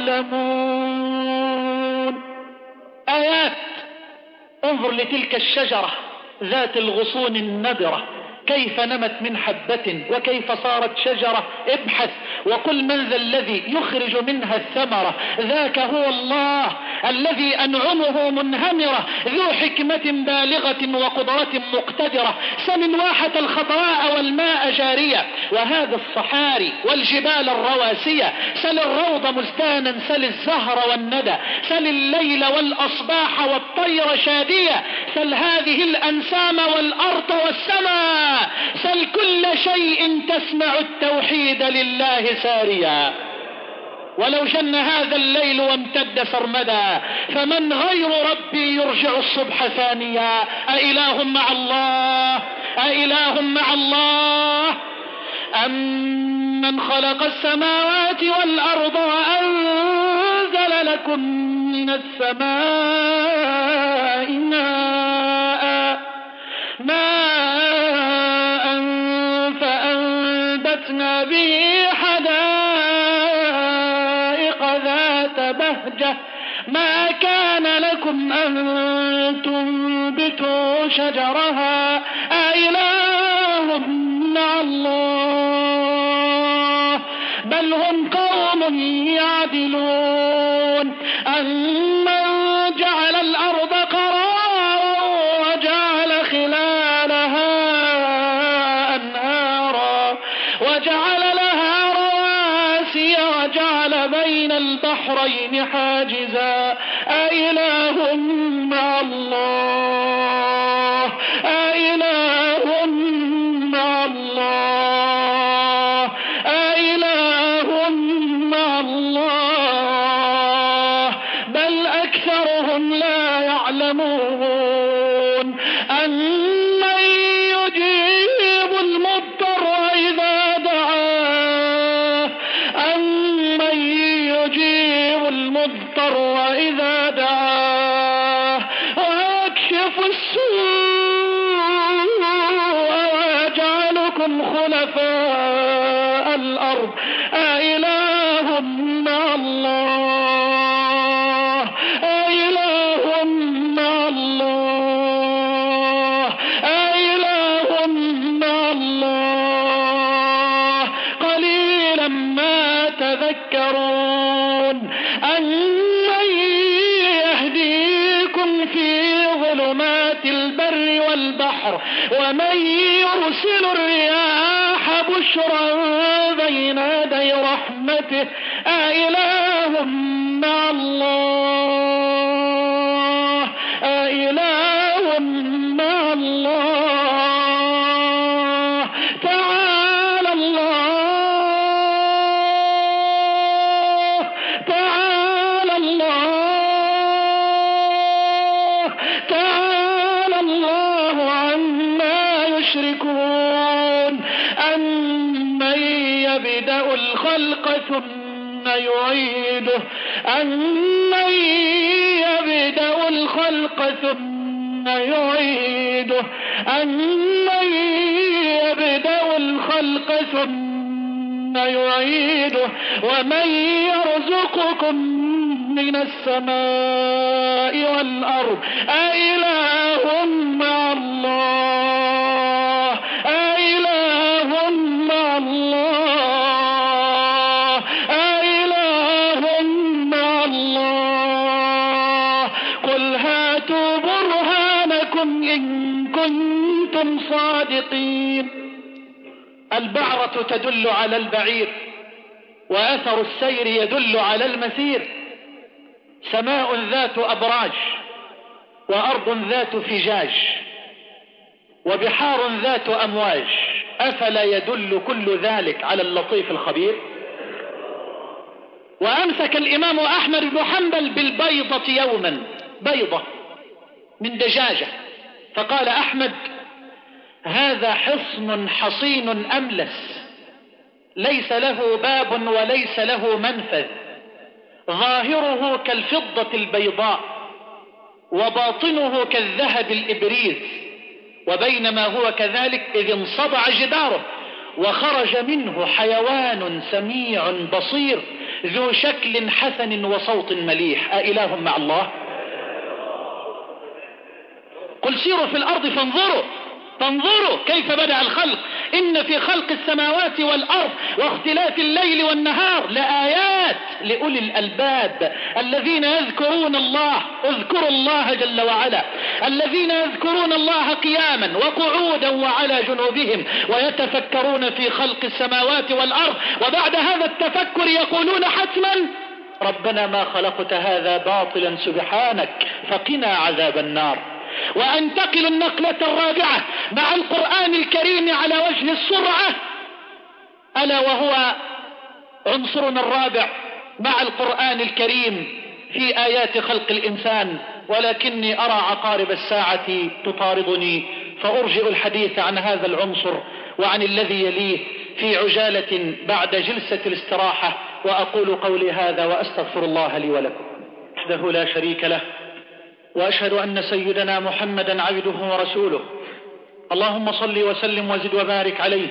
يعلمون. آيات. انظر لتلك الشجرة ذات الغصون النضرة كيف نمت من حبة وكيف صارت شجرة. ابحث وقل من ذا الذي يخرج منها الثمرة، ذاك هو الله الذي أنعمه منهمرة، ذو حكمة بالغة وقدرة مقتدرة. سل الواحة الخضراء والماء جارية، وهذا الصحاري والجبال الرواسية. سل الروض مزدانا، سل الزهر والندى، سل الليل والأصباح والطير شادية، سل هذه الأنسام والأرض والسماء، سل كل شيء تسمع التوحيد لله ساريا. ولو جن هذا الليل وامتد سرمدا، فمن غير ربي يرجع الصبح ثانيا. أإله مع الله، أإله مع الله. أمن خلق السماوات والأرض وأنزل لكم من السماء ماء ماء فأنبتنا به حدائق ذات بهجة، ما كان لكم أن تنبتوا شجرها. أإله مع الله، بل هم قوم يعدلون. أمن جعل الأرض قرارا وجعل خلالها أنهارا وجعل لها رواسي وجعل بين البحرين حاجزا. أإله مع الله، أإله مع الله، أإله مع الله، بل أكثرهم لا يعلمون. أمن يجيب المضطر إذا دعاه، أمن يجيب المضطر إذا دعاه ويكشف السوء ويجعلكم خلفاء الأرض. أإله مع الله، أإله مع الله، أإله مع الله، قليلا ما تذكرون. أمن يهديكم في ظلمات البر والبحر ومن يرسل الرياح بشرا بين يدي رحمته. أإله مع الله، أإله مع الله. تعالى الله، تعالى الله، تعالى الله عما يشركون. أمن يبدأ الخلق ثم يعيده، أمن يبدأ الخلق ثم يعيده، أمن يبدأ الخلق ثم يعيده، ومن يرزقكم من السماء والأرض. أإله مع الله، أإله مع الله، أإله مع الله. قل هاتوا برهانكم إن كنتم صادقين. البعرة تدل على البعير، وأثر السير يدل على المسير. سماء ذات أبراج، وأرض ذات فجاج، وبحار ذات أمواج. أفلا يدل كل ذلك على اللطيف الخبير؟ وأمسك الإمام أحمد بن حنبل بالبيضة يوما، بيضة من دجاجة، فقال أحمد: هذا حصن حصين أملس، ليس له باب وليس له منفذ، ظاهره كالفضة البيضاء وباطنه كالذهب الإبريز. وبينما هو كذلك إذ انصدع جداره وخرج منه حيوان سميع بصير ذو شكل حسن وصوت مليح. أإله مع الله؟ قل سيروا في الأرض فانظروا، فانظروا كيف بدأ الخلق. إن في خلق السماوات والأرض واختلاف الليل والنهار لآيات لأولي الألباب الذين يذكرون الله. اذكروا الله جل وعلا، الذين يذكرون الله قياما وقعودا وعلى جنوبهم ويتفكرون في خلق السماوات والأرض، وبعد هذا التفكر يقولون حتما ربنا ما خلقت هذا باطلا سبحانك فقنا عذاب النار. وأنتقل النقلة الرابعة مع القرآن الكريم على وجه السرعة، ألا وهو عنصرنا الرابع مع القرآن الكريم في آيات خلق الإنسان. ولكني أرى عقارب الساعة تطاردني، فأرجئ الحديث عن هذا العنصر وعن الذي يليه في عجالة بعد جلسة الاستراحة، وأقول قولي هذا وأستغفر الله لي ولكم وحده لا شريك له، وأشهد أن سيدنا محمدا عبده ورسوله. اللهم صل وسلم وزد وبارك عليه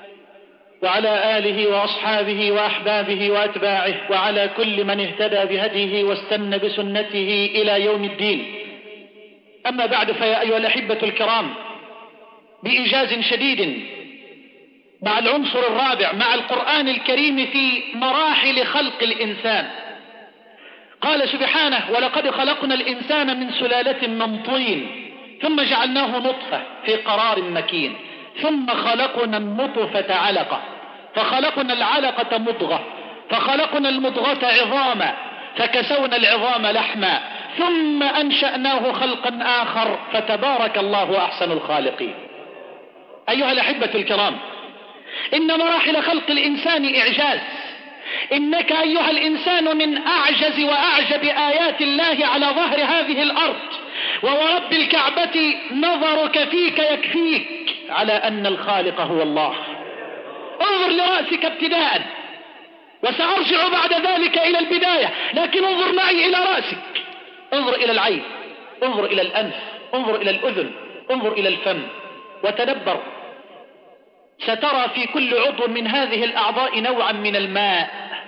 وعلى آله وأصحابه وأحبابه وأتباعه وعلى كل من اهتدى بهديه واستنى بسنته إلى يوم الدين. أما بعد، فيا أيها الأحبة الكرام، بإيجاز شديد مع العنصر الرابع مع القرآن الكريم في مراحل خلق الإنسان. قال سبحانه ولقد خلقنا الإنسان من سلالة من طين ثم جعلناه نطفة في قرار مكين ثم خلقنا النطفة علقة فخلقنا العلقة مضغة فخلقنا المضغة عظاما فكسونا العظام لحما ثم أنشأناه خلقا آخر فتبارك الله أحسن الخالقين. أيها الأحبة الكرام، إن مراحل خلق الإنسان إعجاز. إنك أيها الإنسان من أعجز وأعجب آيات الله على ظهر هذه الأرض، وورب الكعبة نظرك فيك يكفيك على أن الخالق هو الله. انظر لرأسك ابتداء، وسأرجع بعد ذلك إلى البداية، لكن انظر معي إلى رأسك. انظر إلى العين، انظر إلى الأنف، انظر إلى الأذن، انظر إلى الفم، وتدبر. سترى في كل عضو من هذه الأعضاء نوعا من الماء.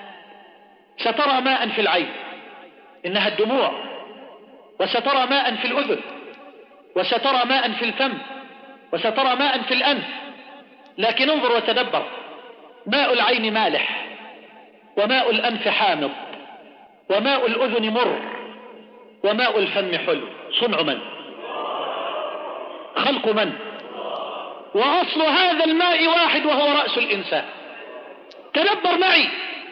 سترى ماء في العين إنها الدموع، وسترى ماء في الأذن، وسترى ماء في الفم، وسترى ماء في الأنف. لكن انظر وتدبر، ماء العين مالح، وماء الأنف حامض، وماء الأذن مر، وماء الفم حلو. صنع من؟ خلق من؟ وأصل هذا الماء واحد وهو رأس الإنسان. تدبر معي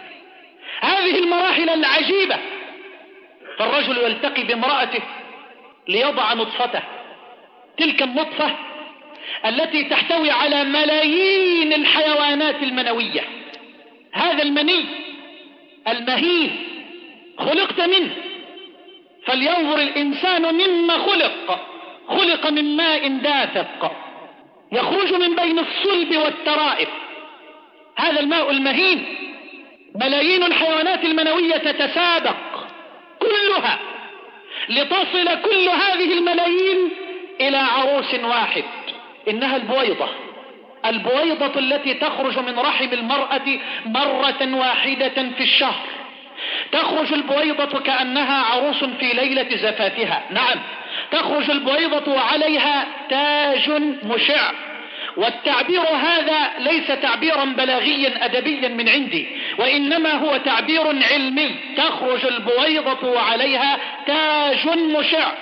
هذه المراحل العجيبة. فالرجل يلتقي بامرأته ليضع نطفته، تلك النطفة التي تحتوي على ملايين الحيوانات المنوية. هذا المني المهين خلقت منه. فلينظر الإنسان مما خلق، خلق من ماء دافق يخرج من بين الصلب والترائب. هذا الماء المهين ملايين الحيوانات المنوية تتسابق كلها لتصل كل هذه الملايين إلى عروس واحد، إنها البويضة. البويضة التي تخرج من رحم المرأة مرة واحدة في الشهر. تخرج البويضة كأنها عروس في ليلة زفافها. نعم، تخرج البويضة وعليها تاج مشع. والتعبير هذا ليس تعبيرا بلاغيا أدبيا من عندي، وإنما هو تعبير علمي. تخرج البويضة وعليها تاج مشع،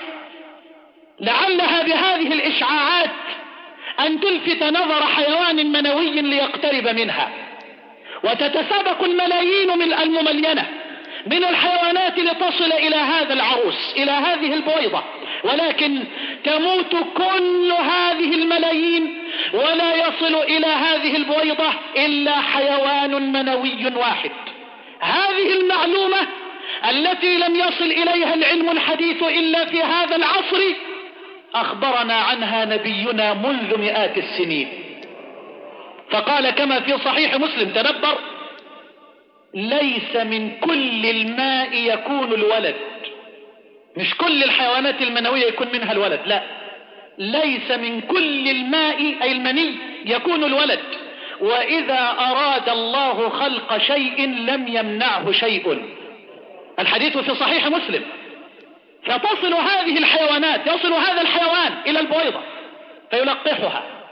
لعلها بهذه الإشعاعات أن تلفت نظر حيوان منوي ليقترب منها. وتتسابق الملايين من المملينة من الحيوانات لتصل إلى هذا العروس، إلى هذه البويضة، ولكن تموت كل هذه الملايين ولا يصل إلى هذه البويضة إلا حيوان منوي واحد. هذه المعلومة التي لم يصل إليها العلم الحديث إلا في هذا العصر أخبرنا عنها نبينا منذ مئات السنين. فقال كما في صحيح مسلم، تدبر، ليس من كل الماء يكون الولد. مش كل الحيوانات المنوية يكون منها الولد، لا، ليس من كل الماء أي المني يكون الولد. وإذا أراد الله خلق شيء لم يمنعه شيء. الحديث في صحيح مسلم. فتصل هذه الحيوانات، يصل هذا الحيوان إلى البويضة فيلقحها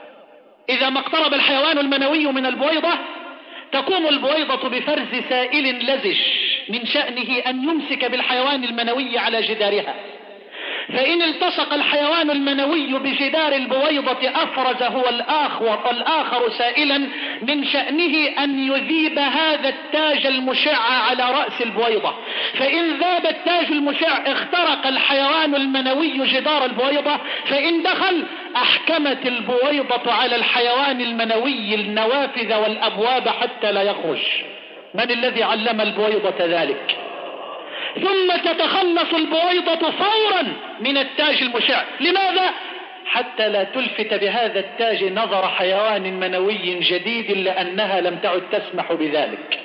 إذا ما اقترب الحيوان المنوي من البويضة تقوم البويضة بفرز سائل لزج من شأنه أن يمسك بالحيوان المنوي على جدارها، فإن التصق الحيوان المنوي بجدار البويضة أفرز هو الآخر, الآخر سائلا من شأنه أن يذيب هذا التاج المشع على رأس البويضة، فإن ذاب التاج المشع اخترق الحيوان المنوي جدار البويضة، فإن دخل أحكمت البويضة على الحيوان المنوي النوافذ والأبواب حتى لا يخرج. من الذي علم البويضة ذلك؟ ثم تتخلص البويضة فورا من التاج المشع. لماذا؟ حتى لا تلفت بهذا التاج نظر حيوان منوي جديد لأنها لم تعد تسمح بذلك.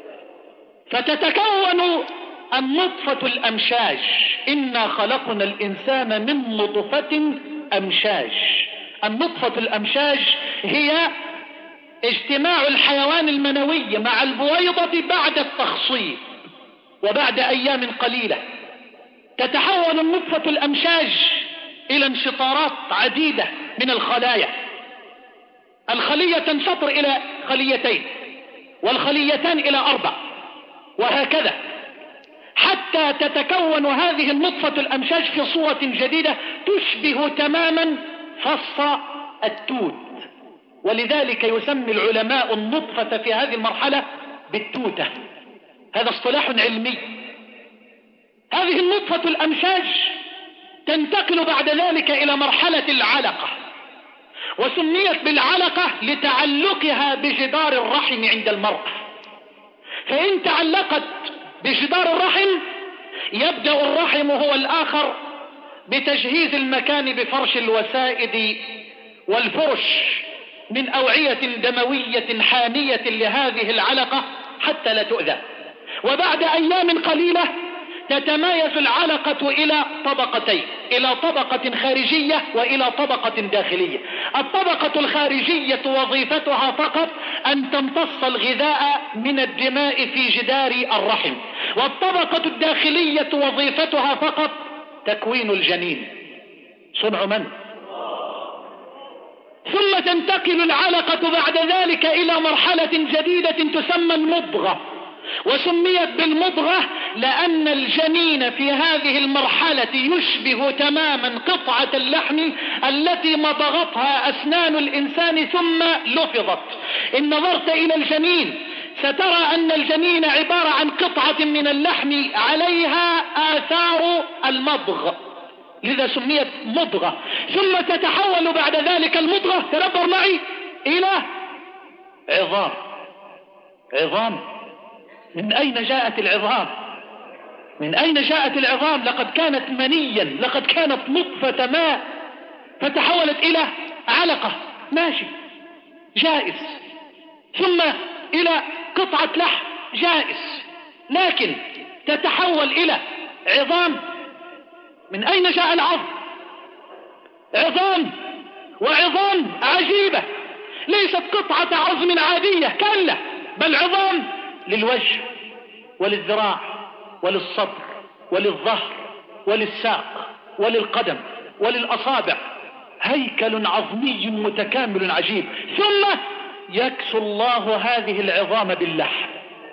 فتتكون النطفة الأمشاج. إنا خلقنا الإنسان من نطفة أمشاج. النطفة الأمشاج هي اجتماع الحيوان المنوي مع البويضة بعد التخصيب، وبعد أيام قليلة تتحول النطفة الأمشاج إلى انشطارات عديدة من الخلايا. الخلية تنشطر إلى خليتين، والخليتان إلى أربع، وهكذا حتى تتكون هذه النطفة الأمشاج في صورة جديدة تشبه تماما فص التوت، ولذلك يسمي العلماء النطفة في هذه المرحلة بالتوتة. هذا اصطلاح علمي. هذه النطفة الأمشاج تنتقل بعد ذلك إلى مرحلة العلقة، وسميت بالعلقة لتعلقها بجدار الرحم عند المرأة. فإن تعلقت بجدار الرحم يبدأ الرحم هو الآخر بتجهيز المكان بفرش الوسائد والفرش من أوعية دموية حامية لهذه العلقة حتى لا تؤذى. وبعد أيام قليلة تتمايز العلقة إلى طبقتين، إلى طبقة خارجية وإلى طبقة داخلية. الطبقة الخارجية وظيفتها فقط أن تمتص الغذاء من الدماء في جدار الرحم، والطبقة الداخلية وظيفتها فقط تكوين الجنين. صنع من؟ ثم تنتقل العلقة بعد ذلك إلى مرحلة جديدة تسمى المضغة، وسميت بالمضغة لأن الجنين في هذه المرحلة يشبه تماما قطعة اللحم التي مضغتها أسنان الإنسان ثم لفظت. إن نظرت إلى الجنين سترى أن الجنين عبارة عن قطعة من اللحم عليها آثار المضغ، لذا سميت مضغة. ثم تتحول بعد ذلك المضغة، تدبر معي، إلى عظام. عظام من أين جاءت العظام؟ من أين جاءت العظام؟ لقد كانت منيا، لقد كانت نطفة ماء فتحولت إلى علقة. ماشي، جائز. ثم إلى قطعة لحم، جائز. لكن تتحول إلى عظام. من أين جاء العظم؟ عظام، وعظام عجيبة، ليست قطعة عظم عادية، كلا، بل عظام للوجه وللذراع وللصدر وللظهر وللساق وللقدم وللأصابع، هيكل عظمي متكامل عجيب. ثم يكسو الله هذه العظام باللحم.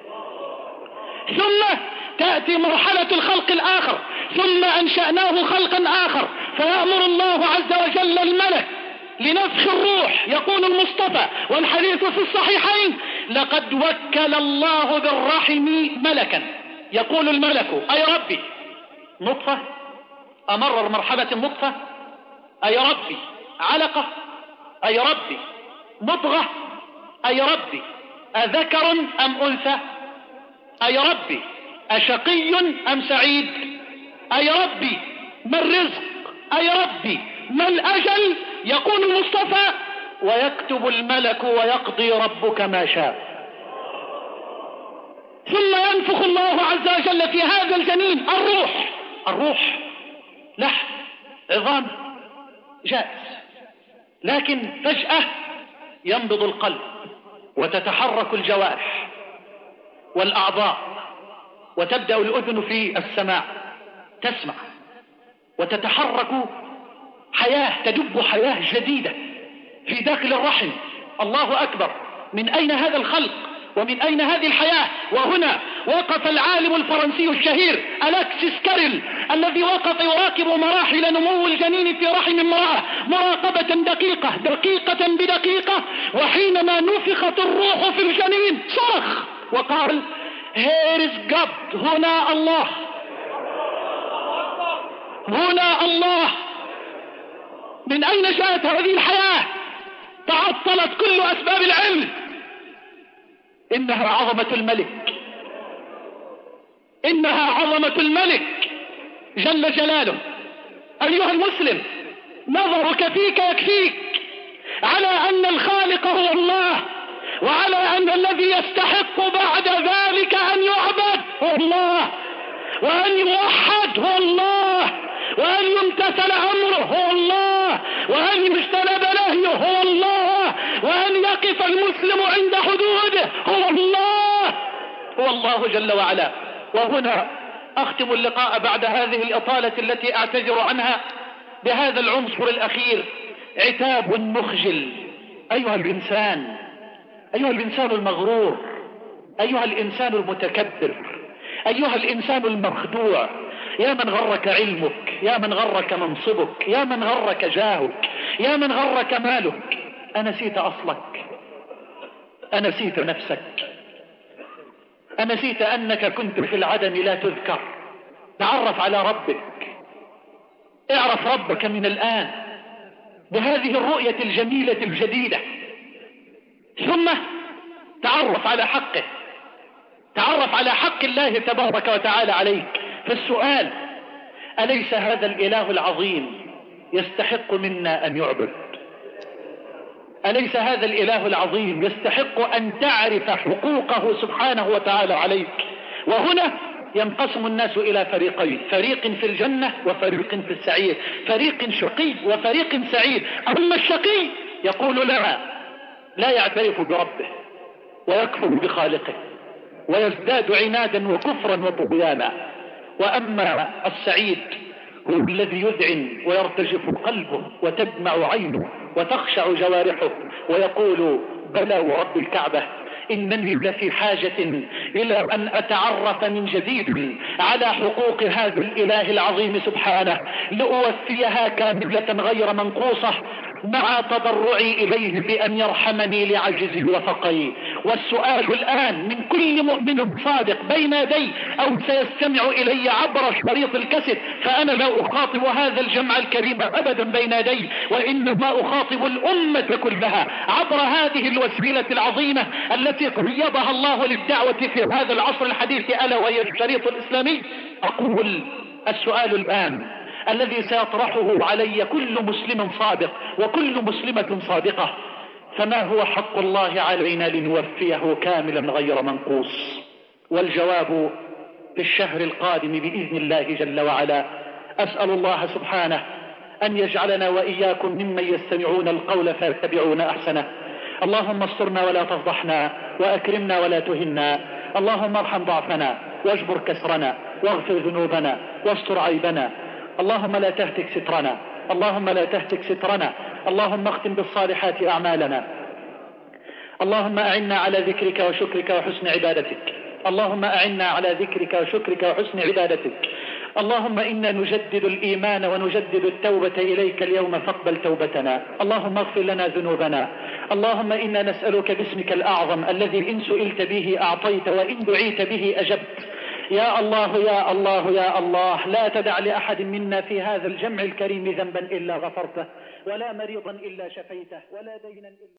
ثم تأتي مرحلة الخلق الآخر، ثم أنشأناه خلقا آخر، فيأمر الله عز وجل الملك لنفخ الروح. يقول المصطفى والحديث في الصحيحين: لقد وكل الله بالرحم ملكا. يقول الملك: أي ربي، نطفة، أمرر مرحلة النطفة، أي ربي علقة، أي ربي مضغة، أي ربي أذكر أم أنثى، أي ربي أشقي أم سعيد، أي ربي ما الرزق، أي ربي ما الأجل. يقول المصطفى: ويكتب الملك ويقضي ربك ما شاء. ثم ينفخ الله عز وجل في هذا الجنين الروح. الروح لحم، عظام، جائز. لكن فجأة ينبض القلب وتتحرك الجوارح والأعضاء، وتبدأ الأذن في السماع تسمع، وتتحرك حياة، تدب حياة جديدة. في داخل الرحم. الله أكبر، من أين هذا الخلق ومن أين هذه الحياة؟ وهنا وقف العالم الفرنسي الشهير ألكسيس كاريل الذي وقف يراقب مراحل نمو الجنين في رحم امرأة مراقبة دقيقة دقيقة بدقيقة، وحينما نفخت الروح في الجنين صرخ وقال Here is God، هنا الله، هنا الله. من أين جاءت هذه الحياة؟ تعطلت كل أسباب العلم. إنها عظمة الملك، إنها عظمة الملك جل جلاله. أيها المسلم، نظرك فيك يكفيك على أن الخالق هو الله، وعلى أن الذي يستحق بعد ذلك أن يعبد هو الله، وأن يوحد هو الله، وأن يمتثل أمره هو الله، وأن يجتنب نهيه هو الله، وأن يقف المسلم عند حدوده هو الله، هو الله جل وعلا. وهنا أختم اللقاء بعد هذه الإطالة التي أعتذر عنها بهذا العنصر الأخير، عتاب مخجل. أيها الإنسان، أيها الإنسان المغرور، أيها الإنسان المتكبر، أيها الإنسان المخدوع، يا من غرك علمك، يا من غرك منصبك، يا من غرك جاهك، يا من غرك مالك، أنسيت أصلك، أنسيت نفسك، أنسيت أنك كنت في العدم لا تذكر. تعرف على ربك، اعرف ربك من الآن بهذه الرؤية الجميلة الجديدة، ثم تعرف على حقه، تعرف على حق الله تبارك وتعالى عليك. فالسؤال: أليس هذا الإله العظيم يستحق منا أن يعبد؟ أليس هذا الإله العظيم يستحق أن تعرف حقوقه سبحانه وتعالى عليك؟ وهنا ينقسم الناس إلى فريقين، فريق في الجنة وفريق في السعير، فريق شقي وفريق سعيد. أما الشقي يقول لا لا يعترف بربه ويكفر بخالقه ويزداد عنادا وكفرا وطغيانا. وأما السعيد هو الذي يذعن ويرتجف قلبه وتدمع عينه وتخشع جوارحه ويقول بلى ورب الكعبة إنني لفي حاجة إلى أن أتعرف من جديد على حقوق هذا الإله العظيم سبحانه لأوفيها كاملة غير منقوصة، مع تضرعي إليه بأن يرحمني لعجزي وفقري. والسؤال الآن من كل مؤمن صادق بين يدي أو سيستمع إلي عبر شريط الكاسيت، فأنا لا أخاطب هذا الجمع الكريم أبدا بين يدي، وإنما أخاطب الأمة كلها عبر هذه الوسيلة العظيمة التي قيضها الله للدعوة في هذا العصر الحديث، ألا وهي الشريط الإسلامي. أقول السؤال الآن الذي سيطرحه علي كل مسلم صادق وكل مسلمة صادقة: فما هو حق الله علينا لنوفيه كاملا غير منقوص؟ والجواب في الشهر القادم بإذن الله جل وعلا. أسأل الله سبحانه أن يجعلنا وإياكم ممن يستمعون القول فيتبعون أحسنه. اللهم استرنا ولا تفضحنا، وأكرمنا ولا تهنا. اللهم ارحم ضعفنا واجبر كسرنا واغفر ذنوبنا واستر عيبنا. اللهم لا تهتك سترنا، اللهم لا تهتك سترنا. اللهم اختم بالصالحات أعمالنا. اللهم أعنا على ذكرك وشكرك وحسن عبادتك. اللهم أعنا على ذكرك وشكرك وحسن عبادتك. اللهم إنا نجدد الإيمان ونجدد التوبة إليك اليوم فاقبل توبتنا. اللهم اغفر لنا ذنوبنا. اللهم إنا نسألك باسمك الأعظم الذي إن سئلت به أعطيت وإن دعيت به أجبت. يا الله يا الله يا الله، لا تدع لأحد منا في هذا الجمع الكريم ذنبا إلا غفرته، ولا مريضا إلا شفيته، ولا دينا إلا